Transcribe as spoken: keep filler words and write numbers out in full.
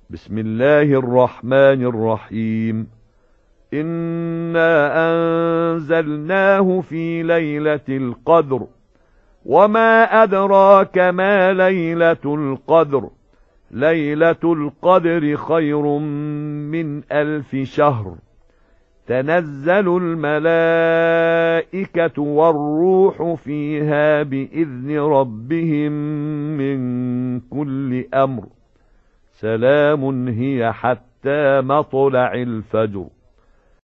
بسم الله الرحمن الرحيم. إنا أنزلناه في ليلة القدر، وما أدراك ما ليلة القدر. ليلة القدر خير من ألف شهر. تنزل الملائكة والروح فيها بإذن ربهم من كل أمر. سلام هي حتى مطلع الفجر.